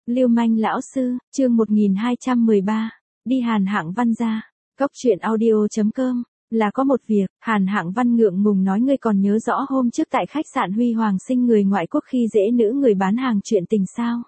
Lưu manh lão sư, chương 1213, đi Hàn Hạng Văn ra. Cốc truyện audio.com, là có một việc, Hàn Hạng Văn ngượng ngùng nói ngươi còn nhớ rõ hôm trước tại khách sạn Huy Hoàng Sinh người ngoại quốc khi dễ nữ người bán hàng chuyện tình sao?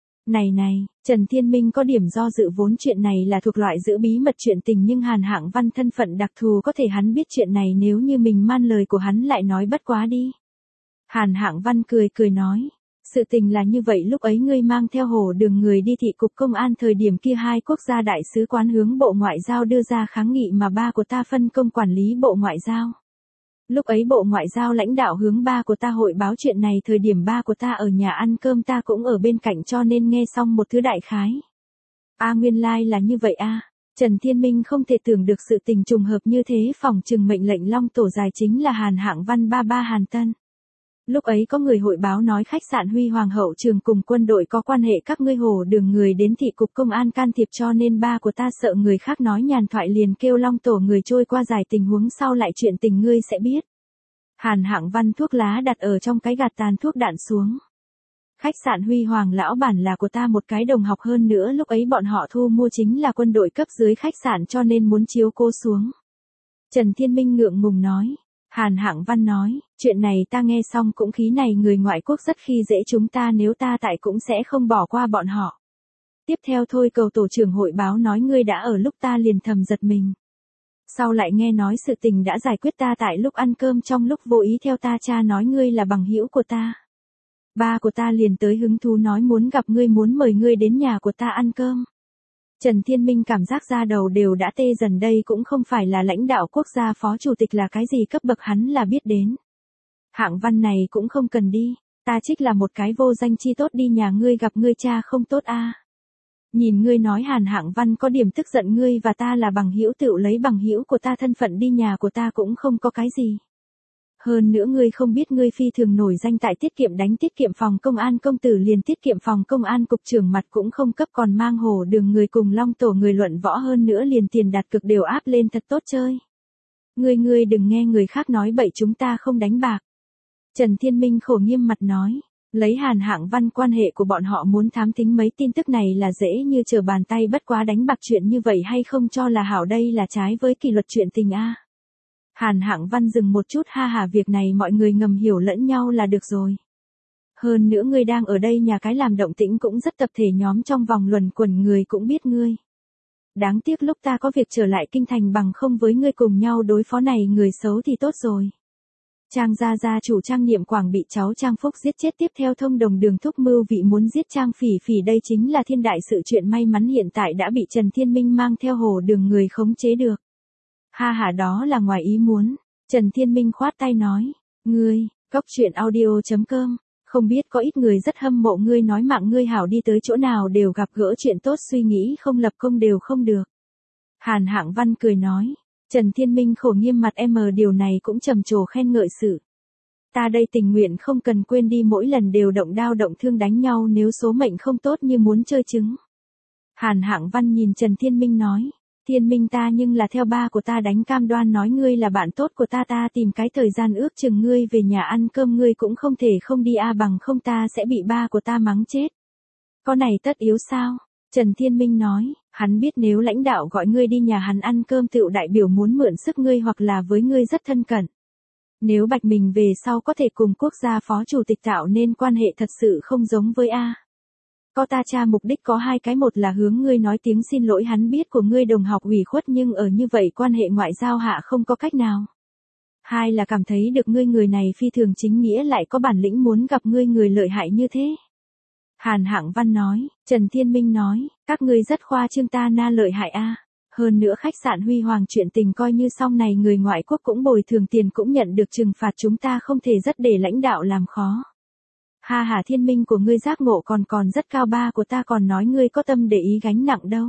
Này, Trần Thiên Minh có điểm do dự vốn chuyện này là thuộc loại giữ bí mật chuyện tình nhưng Hàn Hạng Văn thân phận đặc thù có thể hắn biết chuyện này nếu như mình man lời của hắn lại nói bất quá đi. Hàn Hạng Văn cười nói. Sự tình là như vậy lúc ấy ngươi mang theo Hồ Đường người đi thị cục công an thời điểm kia hai quốc gia đại sứ quán hướng Bộ Ngoại giao đưa ra kháng nghị mà ba của ta phân công quản lý Bộ Ngoại giao. Lúc ấy Bộ Ngoại giao lãnh đạo hướng ba của ta hội báo chuyện này thời điểm ba của ta ở nhà ăn cơm ta cũng ở bên cạnh cho nên nghe xong một thứ đại khái. Nguyên lai là như vậy a. Trần Thiên Minh không thể tưởng được sự tình trùng hợp như thế phòng trừng mệnh lệnh long tổ dài chính là Hàn Hạng Văn ba Hàn Tân. Lúc ấy có người hội báo nói khách sạn Huy Hoàng hậu trường cùng quân đội có quan hệ các ngươi Hồ Đường người đến thị cục công an can thiệp cho nên ba của ta sợ người khác nói nhàn thoại liền kêu long tổ người trôi qua giải tình huống sau lại chuyện tình ngươi sẽ biết. Hàn Hạng Văn thuốc lá đặt ở trong cái gạt tàn thuốc đạn xuống. Khách sạn Huy Hoàng lão bản là của ta một cái đồng học hơn nữa lúc ấy bọn họ thu mua chính là quân đội cấp dưới khách sạn cho nên muốn chiếu cô xuống. Trần Thiên Minh ngượng ngùng nói. Hàn Hạng Văn nói, chuyện này ta nghe xong cũng khí này người ngoại quốc rất khi dễ chúng ta nếu ta tại cũng sẽ không bỏ qua bọn họ. Tiếp theo thôi cầu tổ trưởng hội báo nói ngươi đã ở lúc ta liền thầm giật mình. Sau lại nghe nói sự tình đã giải quyết ta tại lúc ăn cơm trong lúc vô ý theo ta cha nói ngươi là bằng hữu của ta. Ba của ta liền tới hứng thú nói muốn gặp ngươi muốn mời ngươi đến nhà của ta ăn cơm. Trần Thiên Minh cảm giác da đầu đều đã tê dần đây cũng không phải là lãnh đạo quốc gia phó chủ tịch là cái gì cấp bậc hắn là biết đến. Hạng Văn này cũng không cần đi, ta trích là một cái vô danh chi tốt đi nhà ngươi gặp ngươi cha không tốt a. Nhìn ngươi nói Hàn Hạng Văn có điểm tức giận ngươi và ta là bằng hữu tựu lấy bằng hữu của ta thân phận đi nhà của ta cũng không có cái gì. Hơn nữa ngươi không biết ngươi phi thường nổi danh tại tiết kiệm đánh tiết kiệm phòng công an công tử liền tiết kiệm phòng công an cục trưởng mặt cũng không cấp còn mang Hồ Đường người cùng long tổ người luận võ hơn nữa liền tiền đặt cực đều áp lên thật tốt chơi. Ngươi đừng nghe người khác nói bậy chúng ta không đánh bạc. Trần Thiên Minh khổ nghiêm mặt nói, lấy Hàn Hạng Văn quan hệ của bọn họ muốn thám thính mấy tin tức này là dễ như trở bàn tay bất quá đánh bạc chuyện như vậy hay không cho là hảo đây là trái với kỷ luật chuyện tình a. Hàn Hạng Văn dừng một chút ha hả việc này mọi người ngầm hiểu lẫn nhau là được rồi. Hơn nữa ngươi đang ở đây nhà cái làm động tĩnh cũng rất tập thể nhóm trong vòng luẩn quẩn người cũng biết ngươi. Đáng tiếc lúc ta có việc trở lại kinh thành bằng không với ngươi cùng nhau đối phó này người xấu thì tốt rồi. Trang gia chủ Trang Niệm Quảng bị cháu Trang Phúc giết chết tiếp theo thông đồng Đường Thúc mưu vị muốn giết Trang Phỉ đây chính là thiên đại sự chuyện may mắn hiện tại đã bị Trần Thiên Minh mang theo Hồ Đường người khống chế được. Ha ha đó là ngoài ý muốn. Trần Thiên Minh khoát tay nói. Ngươi, Cốc truyện audio.com, không biết có ít người rất hâm mộ ngươi nói mạng ngươi hảo đi tới chỗ nào đều gặp gỡ chuyện tốt suy nghĩ không lập công đều không được. Hàn Hạng Văn cười nói. Trần Thiên Minh khổ nghiêm mặt điều này cũng trầm trồ khen ngợi sự. Ta đây tình nguyện không cần quên đi mỗi lần đều động đao động thương đánh nhau nếu số mệnh không tốt như muốn chơi trứng. Hàn Hạng Văn nhìn Trần Thiên Minh nói. Thiên Minh ta nhưng là theo ba của ta đánh cam đoan nói ngươi là bạn tốt của ta tìm cái thời gian ước chừng ngươi về nhà ăn cơm ngươi cũng không thể không đi bằng không ta sẽ bị ba của ta mắng chết. Có này tất yếu sao? Trần Thiên Minh nói, hắn biết nếu lãnh đạo gọi ngươi đi nhà hắn ăn cơm tựu đại biểu muốn mượn sức ngươi hoặc là với ngươi rất thân cận. Nếu bạch mình về sau có thể cùng quốc gia phó chủ tịch tạo nên quan hệ thật sự không giống với Có ta cha mục đích có hai cái một là hướng ngươi nói tiếng xin lỗi hắn biết của ngươi đồng học ủy khuất nhưng ở như vậy quan hệ ngoại giao hạ không có cách nào. Hai là cảm thấy được ngươi người này phi thường chính nghĩa lại có bản lĩnh muốn gặp ngươi người lợi hại như thế. Hàn Hạng Văn nói, Trần Thiên Minh nói, các ngươi rất khoa trương ta lợi hại Hơn nữa khách sạn Huy Hoàng chuyện tình coi như xong này người ngoại quốc cũng bồi thường tiền cũng nhận được trừng phạt chúng ta không thể rất để lãnh đạo làm khó. Ha ha Thiên Minh của ngươi giác ngộ còn rất cao ba của ta còn nói ngươi có tâm để ý gánh nặng đâu.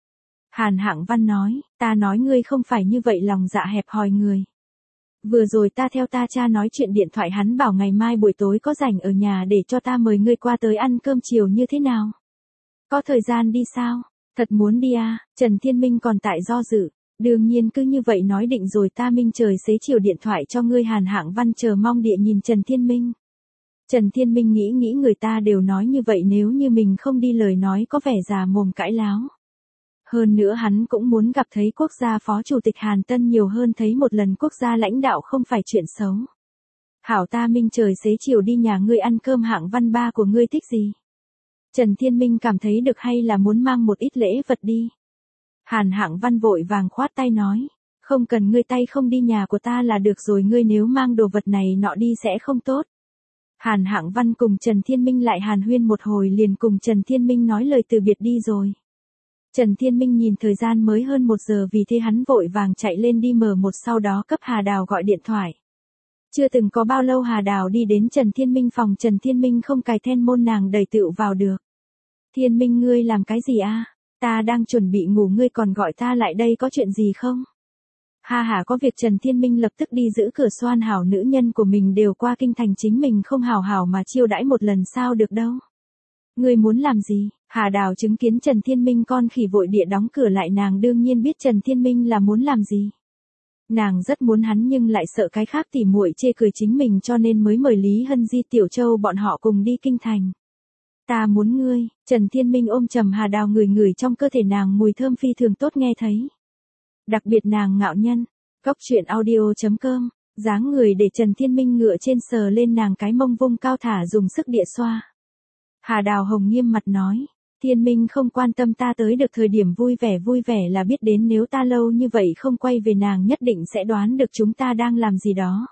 Hàn Hạng Văn nói, ta nói ngươi không phải như vậy lòng dạ hẹp hòi người. Vừa rồi ta theo ta cha nói chuyện điện thoại hắn bảo ngày mai buổi tối có rảnh ở nhà để cho ta mời ngươi qua tới ăn cơm chiều như thế nào? Có thời gian đi sao? Thật muốn đi Trần Thiên Minh còn tại do dự. Đương nhiên cứ như vậy nói định rồi ta minh trời xế chiều điện thoại cho ngươi Hàn Hạng Văn chờ mong địa nhìn Trần Thiên Minh. Trần Thiên Minh nghĩ người ta đều nói như vậy, nếu như mình không đi lời nói có vẻ già mồm cãi láo. Hơn nữa hắn cũng muốn gặp thấy quốc gia phó chủ tịch Hàn Tân nhiều hơn thấy một lần quốc gia lãnh đạo không phải chuyện xấu. Hảo ta Minh trời xế chiều đi nhà ngươi ăn cơm Hạng Văn ba của ngươi thích gì? Trần Thiên Minh cảm thấy được hay là muốn mang một ít lễ vật đi. Hạng Văn vội vàng khoát tay nói. Không cần, ngươi tay không đi nhà của ta là được rồi, ngươi nếu mang đồ vật này nọ đi sẽ không tốt. Hạng Văn cùng Trần Thiên Minh lại hàn huyên một hồi liền cùng Trần Thiên Minh nói lời từ biệt đi rồi. Trần Thiên Minh nhìn thời gian mới hơn 1 giờ, vì thế hắn vội vàng chạy lên đi M1, sau đó cấp Hà Đào gọi điện thoại. Chưa từng có bao lâu Hà Đào đi đến Trần Thiên Minh phòng, Trần Thiên Minh không cài then môn nàng đẩy tựu vào được. Thiên Minh ngươi làm cái gì a? Ta đang chuẩn bị ngủ ngươi còn gọi ta lại đây, có chuyện gì không? Ha có việc. Trần Thiên Minh lập tức đi giữ cửa xoan hảo, nữ nhân của mình đều qua kinh thành, chính mình không hảo hảo mà chiêu đãi một lần sao được đâu. Ngươi muốn làm gì? Hà Đào chứng kiến Trần Thiên Minh con khỉ vội địa đóng cửa lại, nàng đương nhiên biết Trần Thiên Minh là muốn làm gì. Nàng rất muốn hắn nhưng lại sợ cái khác tỉ muội chê cười chính mình, cho nên mới mời Lý Hân Di, Tiểu Châu bọn họ cùng đi kinh thành. Ta muốn ngươi. Trần Thiên Minh ôm chầm Hà Đào, ngửi trong cơ thể nàng mùi thơm phi thường tốt nghe thấy. Đặc biệt nàng ngạo nhân. Cóc truyện audio.com. Dáng người để Trần Thiên Minh ngựa trên sờ lên nàng cái mông vung cao thả dùng sức địa xoa. Hà Đào hồng nghiêm mặt nói. Thiên Minh không quan tâm, ta tới được thời điểm vui vẻ là biết đến, nếu ta lâu như vậy không quay về nàng nhất định sẽ đoán được chúng ta đang làm gì đó.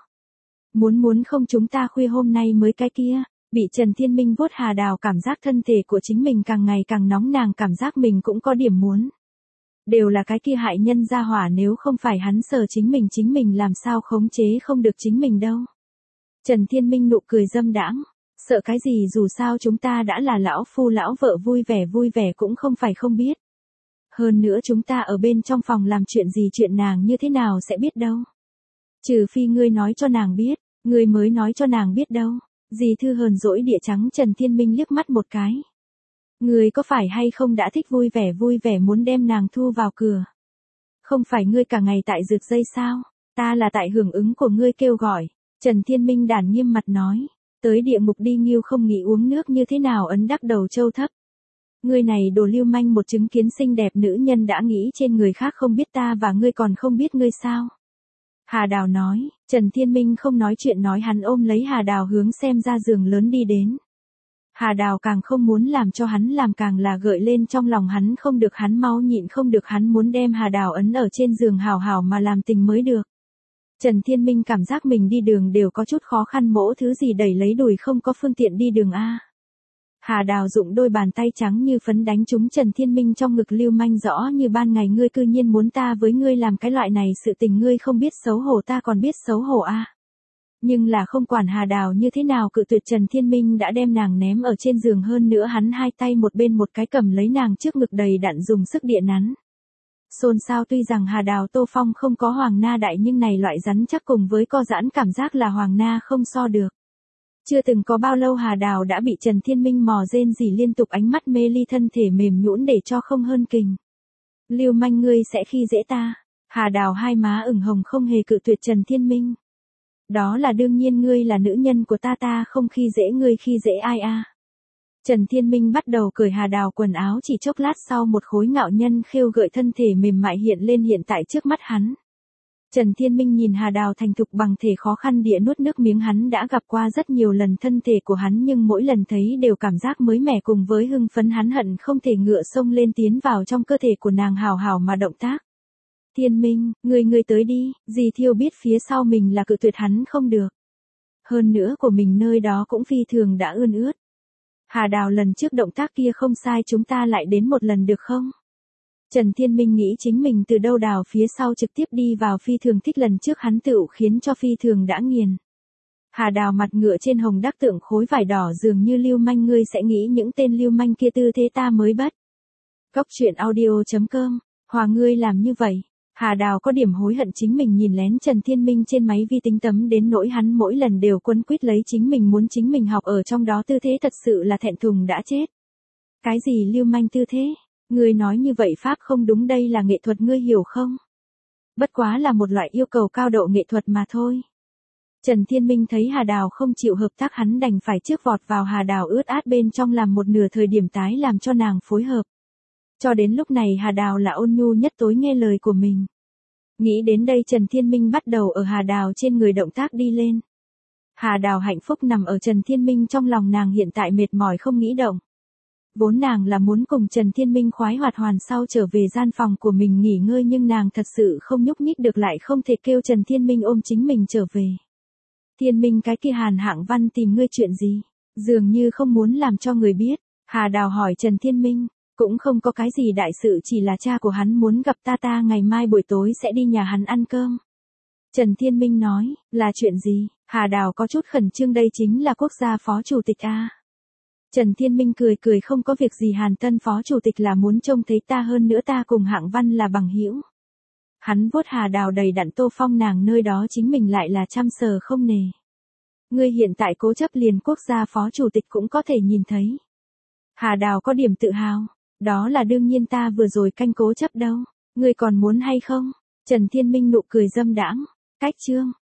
Muốn không chúng ta khuya hôm nay mới cái kia. Bị Trần Thiên Minh vuốt, Hà Đào cảm giác thân thể của chính mình càng ngày càng nóng, nàng cảm giác mình cũng có điểm muốn. Đều là cái kia hại nhân gia hỏa, nếu không phải hắn sờ chính mình làm sao khống chế không được chính mình đâu. Trần Thiên Minh nụ cười dâm đãng. Sợ cái gì, dù sao chúng ta đã là lão phu lão vợ, vui vẻ cũng không phải không biết. Hơn nữa chúng ta ở bên trong phòng làm chuyện gì, chuyện nàng như thế nào sẽ biết đâu. Trừ phi ngươi nói cho nàng biết, ngươi mới nói cho nàng biết đâu. Dì Thư hờn dỗi địa trắng Trần Thiên Minh liếc mắt một cái. Ngươi có phải hay không đã thích vui vẻ muốn đem nàng thu vào cửa? Không phải ngươi cả ngày tại rực dây sao? Ta là tại hưởng ứng của ngươi kêu gọi. Trần Thiên Minh đản nghiêm mặt nói. Tới địa ngục đi, nghiêu không nghĩ uống nước như thế nào ấn đắc đầu trâu thấp. Ngươi này đồ lưu manh, một chứng kiến xinh đẹp nữ nhân đã nghĩ trên người khác, không biết ta và ngươi còn không biết ngươi sao? Hà Đào nói. Trần Thiên Minh không nói chuyện, nói hắn ôm lấy Hà Đào hướng xem ra giường lớn đi đến. Hà Đào càng không muốn làm cho hắn làm, càng là gợi lên trong lòng hắn không được, hắn mau nhịn không được, hắn muốn đem Hà Đào ấn ở trên giường hào mà làm tình mới được. Trần Thiên Minh cảm giác mình đi đường đều có chút khó khăn, mỗ thứ gì đẩy lấy đùi không có phương tiện đi đường a. Hà Đào dụng đôi bàn tay trắng như phấn đánh trúng Trần Thiên Minh trong ngực, lưu manh rõ như ban ngày, ngươi cư nhiên muốn ta với ngươi làm cái loại này sự tình, ngươi không biết xấu hổ, ta còn biết xấu hổ a. Nhưng là không quản Hà Đào như thế nào cự tuyệt, Trần Thiên Minh đã đem nàng ném ở trên giường, hơn nữa hắn hai tay một bên một cái cầm lấy nàng trước ngực đầy đặn dùng sức địa nắn. Xôn xao, tuy rằng Hà Đào Tô Phong không có Hoàng Na đại, nhưng này loại rắn chắc cùng với co giãn cảm giác là Hoàng Na không so được. Chưa từng có bao lâu Hà Đào đã bị Trần Thiên Minh mò rên rỉ liên tục, ánh mắt mê ly, thân thể mềm nhũn để cho không hơn kình. Lưu manh, ngươi sẽ khi dễ ta. Hà Đào hai má ửng hồng không hề cự tuyệt Trần Thiên Minh. Đó là đương nhiên, ngươi là nữ nhân của ta, ta không khi dễ ngươi, khi dễ ai a? Trần Thiên Minh bắt đầu cởi Hà Đào quần áo, chỉ chốc lát sau một khối ngạo nhân khêu gợi thân thể mềm mại hiện lên hiện tại trước mắt hắn. Trần Thiên Minh nhìn Hà Đào thành thục bằng thể khó khăn địa nuốt nước miếng, hắn đã gặp qua rất nhiều lần thân thể của hắn nhưng mỗi lần thấy đều cảm giác mới mẻ cùng với hưng phấn, hắn hận không thể ngựa xông lên tiến vào trong cơ thể của nàng hào mà động tác. Thiên Minh, ngươi tới đi, dì Thiêu biết phía sau mình là cự tuyệt hắn không được. Hơn nữa của mình nơi đó cũng phi thường đã ươn ướt. Hà Đào, lần trước động tác kia không sai, chúng ta lại đến một lần được không? Trần Thiên Minh nghĩ chính mình từ đâu đào phía sau trực tiếp đi vào, phi thường thích, lần trước hắn tựu khiến cho phi thường đã nghiền. Hà Đào mặt ngựa trên hồng đắc tượng khối vải đỏ, dường như lưu manh, ngươi sẽ nghĩ những tên lưu manh kia tư thế ta mới bắt. Cóc truyện audio.com. Hòa ngươi làm như vậy. Hà Đào có điểm hối hận chính mình nhìn lén Trần Thiên Minh trên máy vi tính tấm đến nỗi hắn mỗi lần đều quấn quýt lấy chính mình, muốn chính mình học ở trong đó tư thế, thật sự là thẹn thùng đã chết. Cái gì lưu manh tư thế? Ngươi nói như vậy pháp không đúng, đây là nghệ thuật, ngươi hiểu không? Bất quá là một loại yêu cầu cao độ nghệ thuật mà thôi. Trần Thiên Minh thấy Hà Đào không chịu hợp tác hắn đành phải trước vọt vào Hà Đào ướt át bên trong làm một nửa thời điểm tái làm cho nàng phối hợp. Cho đến lúc này Hà Đào là ôn nhu nhất tối nghe lời của mình. Nghĩ đến đây Trần Thiên Minh bắt đầu ở Hà Đào trên người động tác đi lên. Hà Đào hạnh phúc nằm ở Trần Thiên Minh trong lòng nàng hiện tại mệt mỏi không nghĩ động. Vốn nàng là muốn cùng Trần Thiên Minh khoái hoạt hoàn sau trở về gian phòng của mình nghỉ ngơi nhưng nàng thật sự không nhúc nhích được lại không thể kêu Trần Thiên Minh ôm chính mình trở về. Thiên Minh cái kia Hàn Hạng Văn tìm ngươi chuyện gì? Dường như không muốn làm cho người biết. Hà Đào hỏi Trần Thiên Minh, cũng không có cái gì đại sự chỉ là cha của hắn muốn gặp ta ngày mai buổi tối sẽ đi nhà hắn ăn cơm. Trần Thiên Minh nói, là chuyện gì? Hà Đào có chút khẩn trương đây chính là quốc gia phó chủ tịch a. Trần Thiên Minh cười cười không có việc gì Hàn Tân phó chủ tịch là muốn trông thấy ta hơn nữa ta cùng Hạng Văn là bằng hữu. Hắn vuốt Hà Đào đầy đặn Tô Phong nàng nơi đó chính mình lại là chăm sờ không nề. Ngươi hiện tại cố chấp liền quốc gia phó chủ tịch cũng có thể nhìn thấy. Hà Đào có điểm tự hào, đó là đương nhiên ta vừa rồi canh cố chấp đâu, ngươi còn muốn hay không? Trần Thiên Minh nụ cười dâm đãng, cách chương.